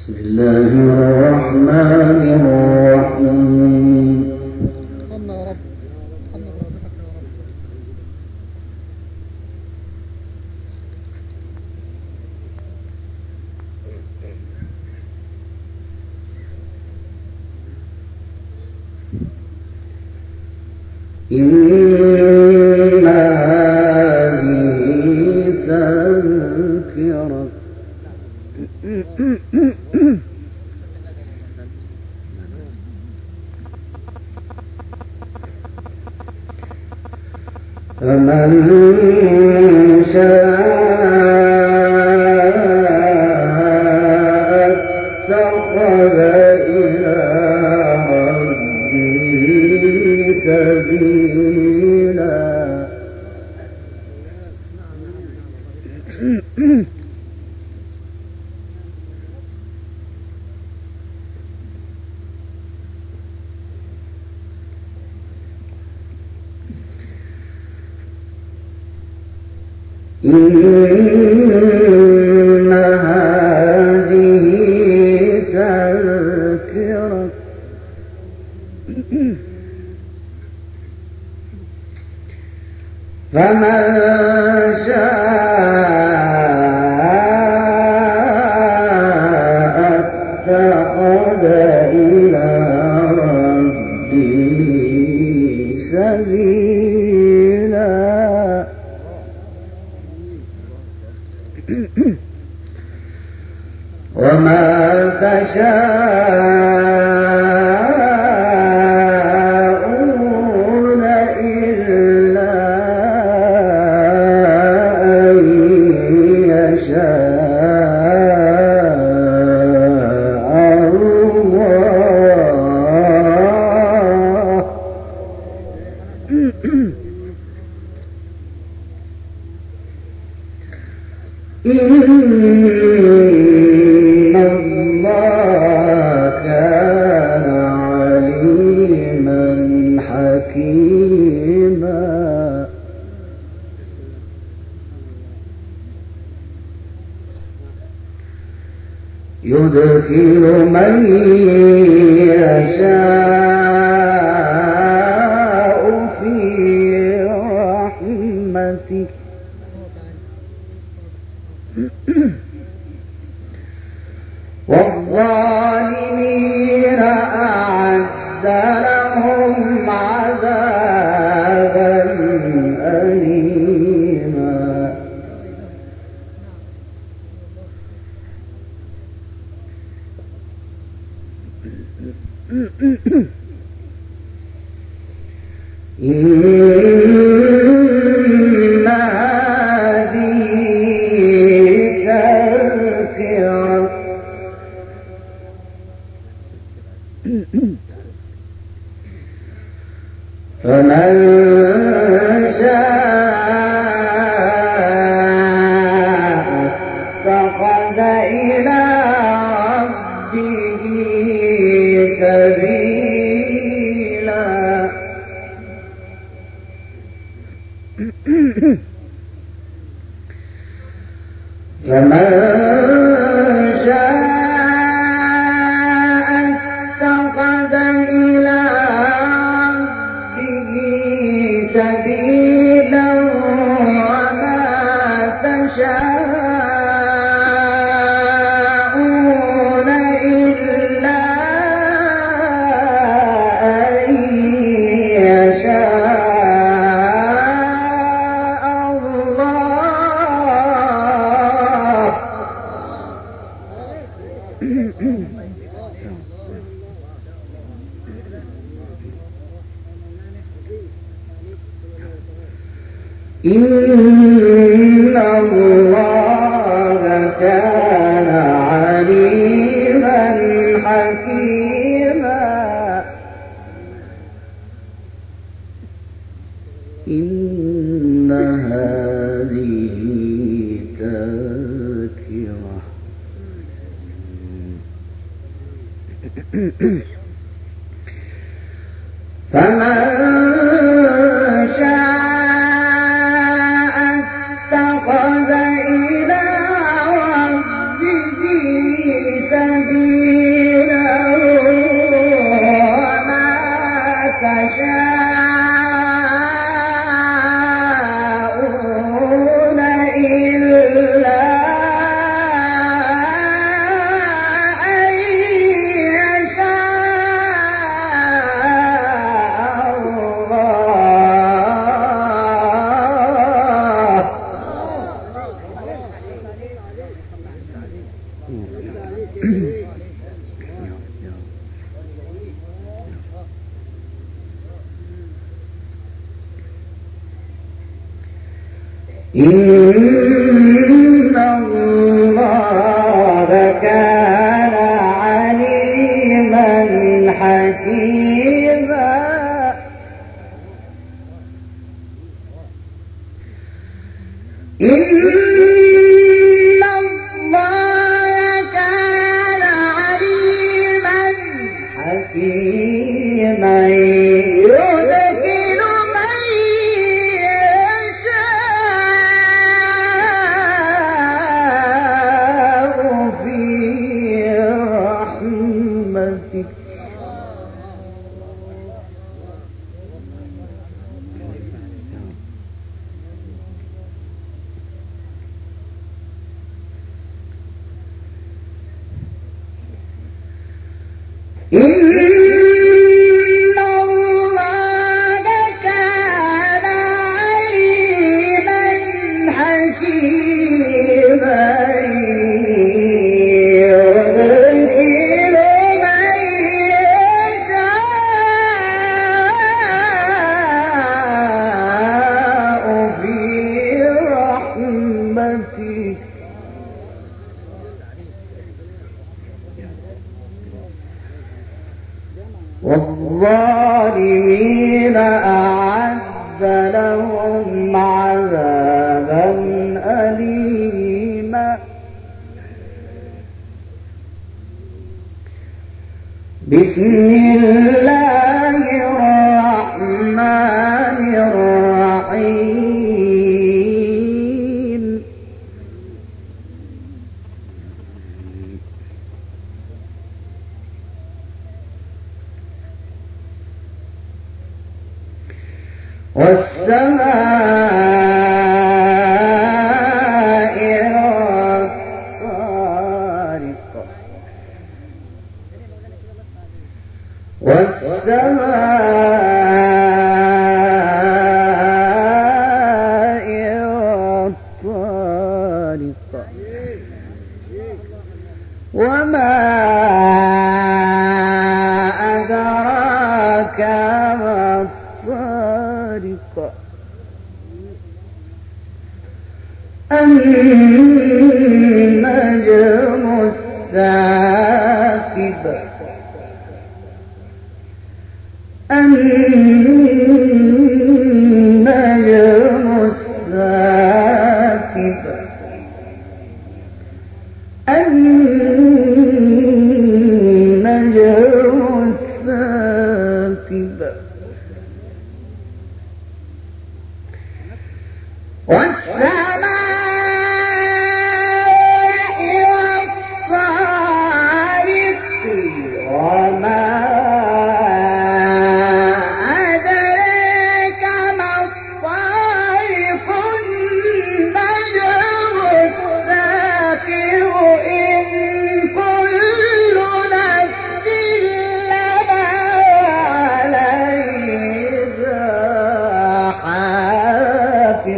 بسم الله الرحمن الرحيم. ارحمنا يا رب، ارحمنا برحمتك يا رب. إن هذه تذكرة فمن شاء اتخذ إلى ربه سبيلا. إن هذه تذكرة فمن شاء اتخذ إلى ربه سبيلا. وما تشاءون إلا أن يشاء الله. إن الله كان عليما حكيما. يدخل من يشاء في رحمته والظالمين أعد لهم عذابا أليما. إن هذه تذكرة فمن شاء اتخذ إلى ربه سبيلا. فمن شاء اتخذ إلى ربه سبيلا. وما تشاءون إلا أن يشاء الله. إن الله كان عليما حكيما. إن هذه تذكرة فمن شاء اتخذ إلى ربه سبيلا. إن الله كان عليما حكيما إن الله كان عليما حكيما يدخل من يشاء في رحمته إن الله كان عليما حكيما يدخل من يشاء في رحمته والظالمين أعد لهم عذابا أليما بسم الله الرحمن الرحيم والسماء والطارق والسماء والطارق وما أدراك ما الطارق النجم الثاقب النجم الثاقب النجم الثاقب والسماء والطارق وما أدراك ما الطارق النجم الثاقب إن كل نفس لما عليها حافظ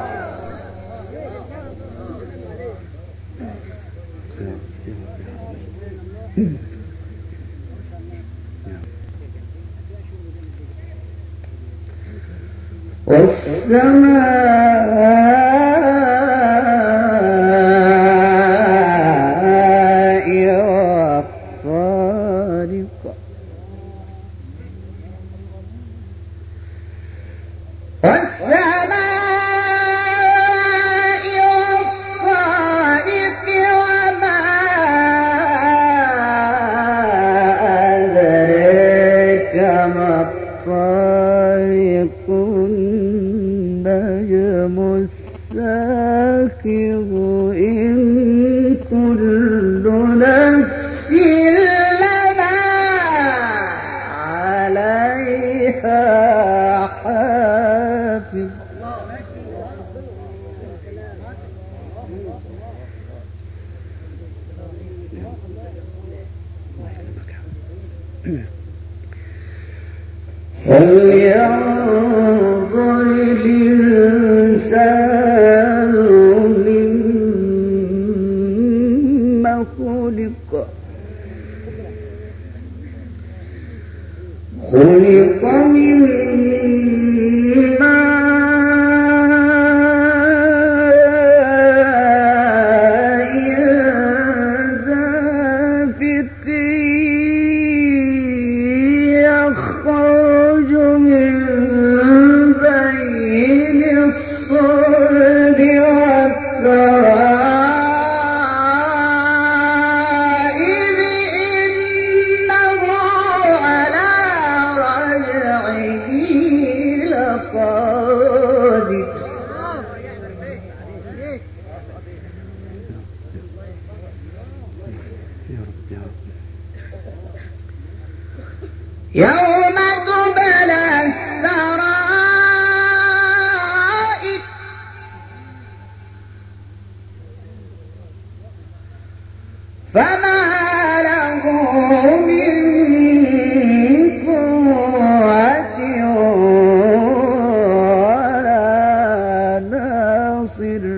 والسماء والطارق والسماء والطارق وما أدراك ما الطارق النجم الثاقب إن كل نفس لما عليها حافظ فلينظر الإنسان مما خلق خلق من ماء فما له من قوة ولا ناصر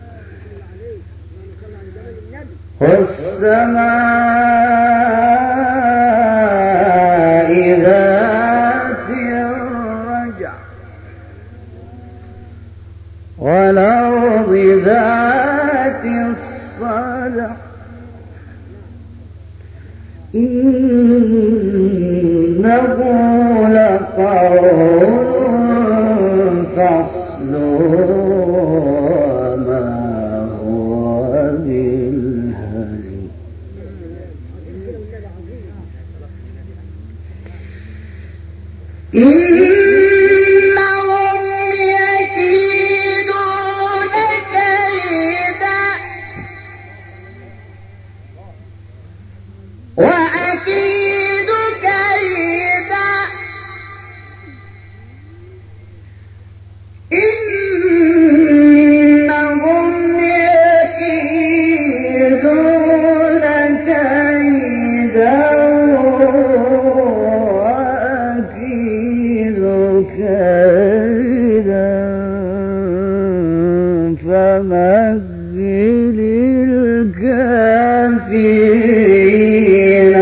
والسماء ذات الرجع والأرض ذات الصدع إنه لقول فصل وما هو بالهزل إنهم يكيدون كيدا وأكيد كيدا إنهم يكيدون كيدا وأكيد كيدا فمهل الكافرين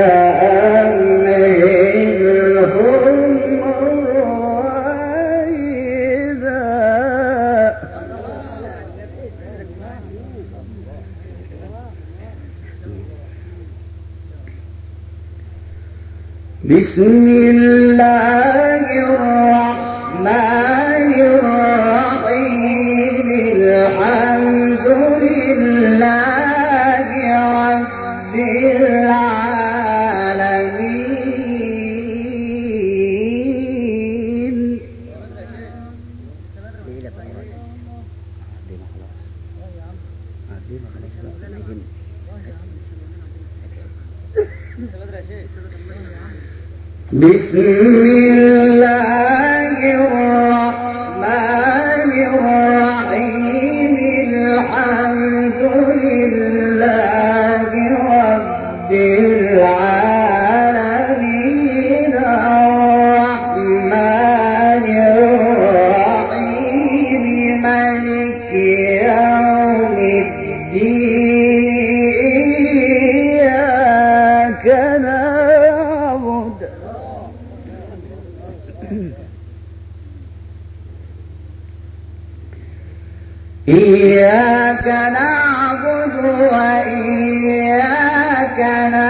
أمهلهم رويدا بسم الله الرحمن الرحيم الحمد لله رب العالمين بسم الله الرحمن الرحيم الحمد لله رب العالمين الرحمن الرحيم مالك يوم الدين إياك نعبد وإياك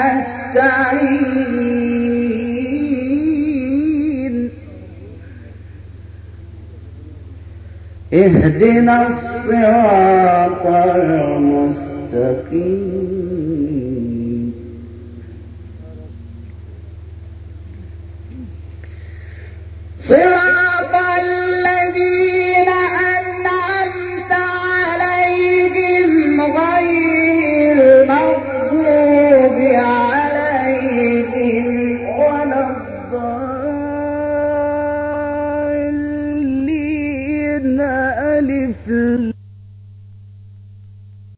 نستعين اهدنا الصراط المستقيم صراط الذين أنعمت عليهم غير المغضوب عليهم ولا الضالين ألف